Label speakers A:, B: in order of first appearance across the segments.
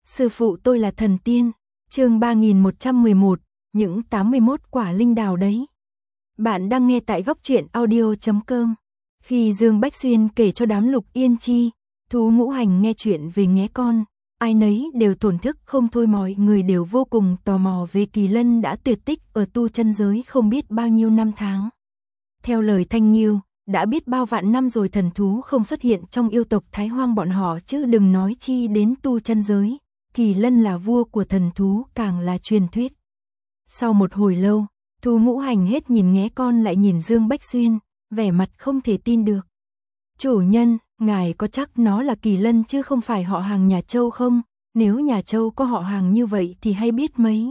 A: Sư phụ tôi là thần tiên. Chương 3111, những 81 quả linh đào đấy. Bạn đang nghe tại góc truyện audio.com. Khi Dương Bách Xuyên kể cho đám Lục Yên Chi, Thú Ngũ Hành nghe chuyện về nghé con, ai nấy đều thổn thức không thôi, mọi người đều vô cùng tò mò về kỳ lân đã tuyệt tích ở tu chân giới không biết bao nhiêu năm tháng. Theo lời Thanh Nghiêu, đã biết bao vạn năm rồi thần thú không xuất hiện trong yêu tộc Thái Hoang bọn họ, chứ đừng nói chi đến tu chân giới. Kỳ lân là vua của thần thú càng là truyền thuyết. Sau một hồi lâu, Thú Ngũ Hành hết nhìn nghé con lại nhìn Dương Bách Xuyên, vẻ mặt không thể tin được. Chủ nhân, ngài có chắc nó là kỳ lân chứ không phải họ hàng nhà Châu không? Nếu nhà Châu có họ hàng như vậy thì hay biết mấy.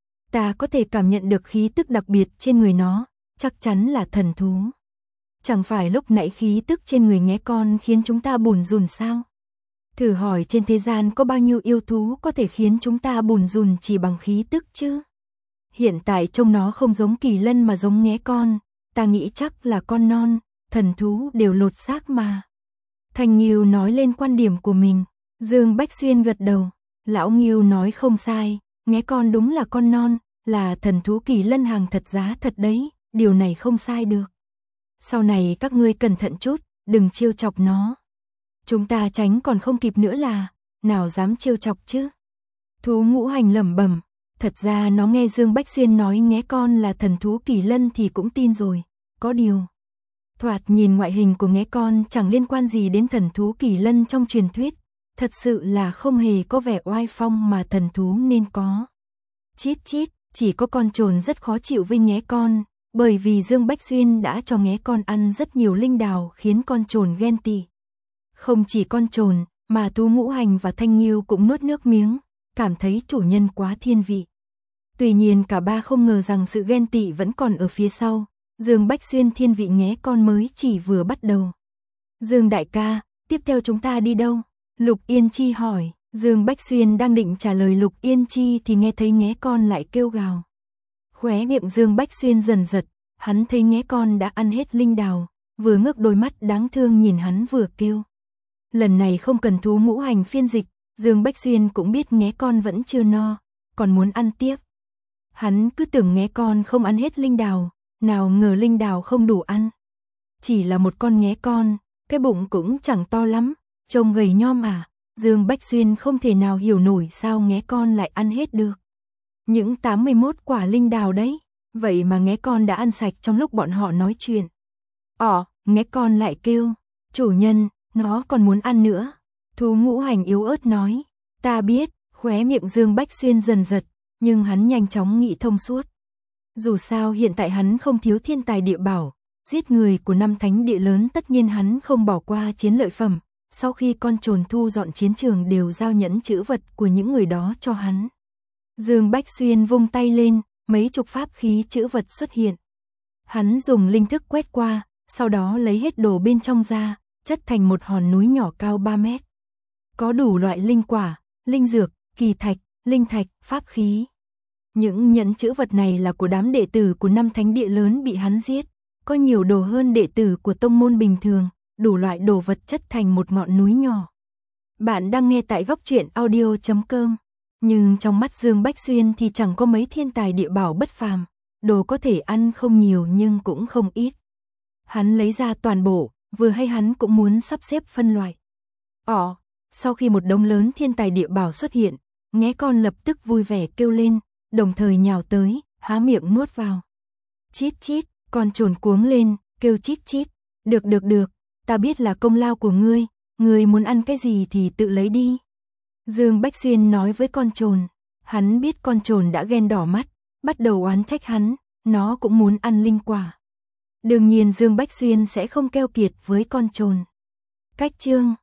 A: Ta có thể cảm nhận được khí tức đặc biệt trên người nó, chắc chắn là thần thú. Chẳng phải lúc nãy khí tức trên người nghé con khiến chúng ta bủn rủn sao? Thử hỏi trên thế gian có bao nhiêu yêu thú có thể khiến chúng ta bủn rủn chỉ bằng khí tức chứ? Hiện tại trông nó không giống kỳ lân mà giống nghé con, ta nghĩ chắc là con non, thần thú đều lột xác mà. Thanh Nghiêu nói lên quan điểm của mình, Dương Bách Xuyên gật đầu, lão Nghiêu nói không sai, nghé con đúng là con non, là thần thú kỳ lân hàng thật giá thật đấy, điều này không sai được. Sau này các ngươi cẩn thận chút, đừng trêu chọc nó. Chúng ta tránh còn không kịp nữa là, nào dám trêu chọc chứ. Thú Ngũ Hành lẩm bẩm, thật ra nó nghe Dương Bách Xuyên nói nghé con là thần thú kỳ lân thì cũng tin rồi, có điều. Thoạt nhìn ngoại hình của nghé con chẳng liên quan gì đến thần thú kỳ lân trong truyền thuyết, thật sự là không hề có vẻ oai phong mà thần thú nên có. Chít chít, chỉ có con trồn rất khó chịu với nghé con, bởi vì Dương Bách Xuyên đã cho nghé con ăn rất nhiều linh đào khiến con trồn ghen tị. Không chỉ con trồn, mà Thú Ngũ Hành và Thanh Nghiêu cũng nuốt nước miếng, cảm thấy chủ nhân quá thiên vị. Tuy nhiên cả ba không ngờ rằng sự ghen tị vẫn còn ở phía sau, Dương Bách Xuyên thiên vị nghé con mới chỉ vừa bắt đầu. Dương đại ca, tiếp theo chúng ta đi đâu? Lục Yên Chi hỏi, Dương Bách Xuyên đang định trả lời Lục Yên Chi thì nghe thấy nghé con lại kêu gào. Khóe miệng Dương Bách Xuyên dần giật, hắn thấy nghé con đã ăn hết linh đào, vừa ngước đôi mắt đáng thương nhìn hắn vừa kêu. Lần này không cần Thú Ngũ Hành phiên dịch, Dương Bách Xuyên cũng biết nghé con vẫn chưa no, còn muốn ăn tiếp. Hắn cứ tưởng nghé con không ăn hết linh đào, nào ngờ linh đào không đủ ăn. Chỉ là một con nghé con, cái bụng cũng chẳng to lắm, trông gầy nhom à, Dương Bách Xuyên không thể nào hiểu nổi sao nghé con lại ăn hết được. Những 81 quả linh đào đấy, vậy mà nghé con đã ăn sạch trong lúc bọn họ nói chuyện. Nghé con lại kêu, chủ nhân, nó còn muốn ăn nữa. Thú Ngũ Hành yếu ớt nói, ta biết, khóe miệng Dương Bách Xuyên dần giật, nhưng hắn nhanh chóng nghĩ thông suốt. Dù sao hiện tại hắn không thiếu thiên tài địa bảo, giết người của 5 thánh địa lớn tất nhiên hắn không bỏ qua chiến lợi phẩm. Sau khi con trồn thu dọn chiến trường đều giao nhẫn chữ vật của những người đó cho hắn. Dương Bách Xuyên vung tay lên, mấy chục pháp khí chữ vật xuất hiện. Hắn dùng linh thức quét qua, sau đó lấy hết đồ bên trong ra, chất thành một hòn núi nhỏ cao 3 mét. Có đủ loại linh quả, linh dược, kỳ thạch, linh thạch, pháp khí. Những nhẫn chữ vật này là của đám đệ tử của 5 thánh địa lớn bị hắn giết. Có nhiều đồ hơn đệ tử của tông môn bình thường, đủ loại đồ vật chất thành một ngọn núi nhỏ. Bạn đang nghe tại góc truyện audio.com. Nhưng trong mắt Dương Bách Xuyên thì chẳng có mấy thiên tài địa bảo bất phàm. Đồ có thể ăn không nhiều nhưng cũng không ít. Hắn lấy ra toàn bộ, vừa hay hắn cũng muốn sắp xếp phân loại. Sau khi một đống lớn thiên tài địa bảo xuất hiện, nghé con lập tức vui vẻ kêu lên, đồng thời nhào tới, há miệng nuốt vào. Chít chít, con trồn cuống lên, kêu chít chít. Được, ta biết là công lao của ngươi, ngươi muốn ăn cái gì thì tự lấy đi. Dương Bách Xuyên nói với con trồn, hắn biết con trồn đã ghen đỏ mắt, bắt đầu oán trách hắn, nó cũng muốn ăn linh quả. Đương nhiên Dương Bách Xuyên sẽ không keo kiệt với con trồn. Cách chương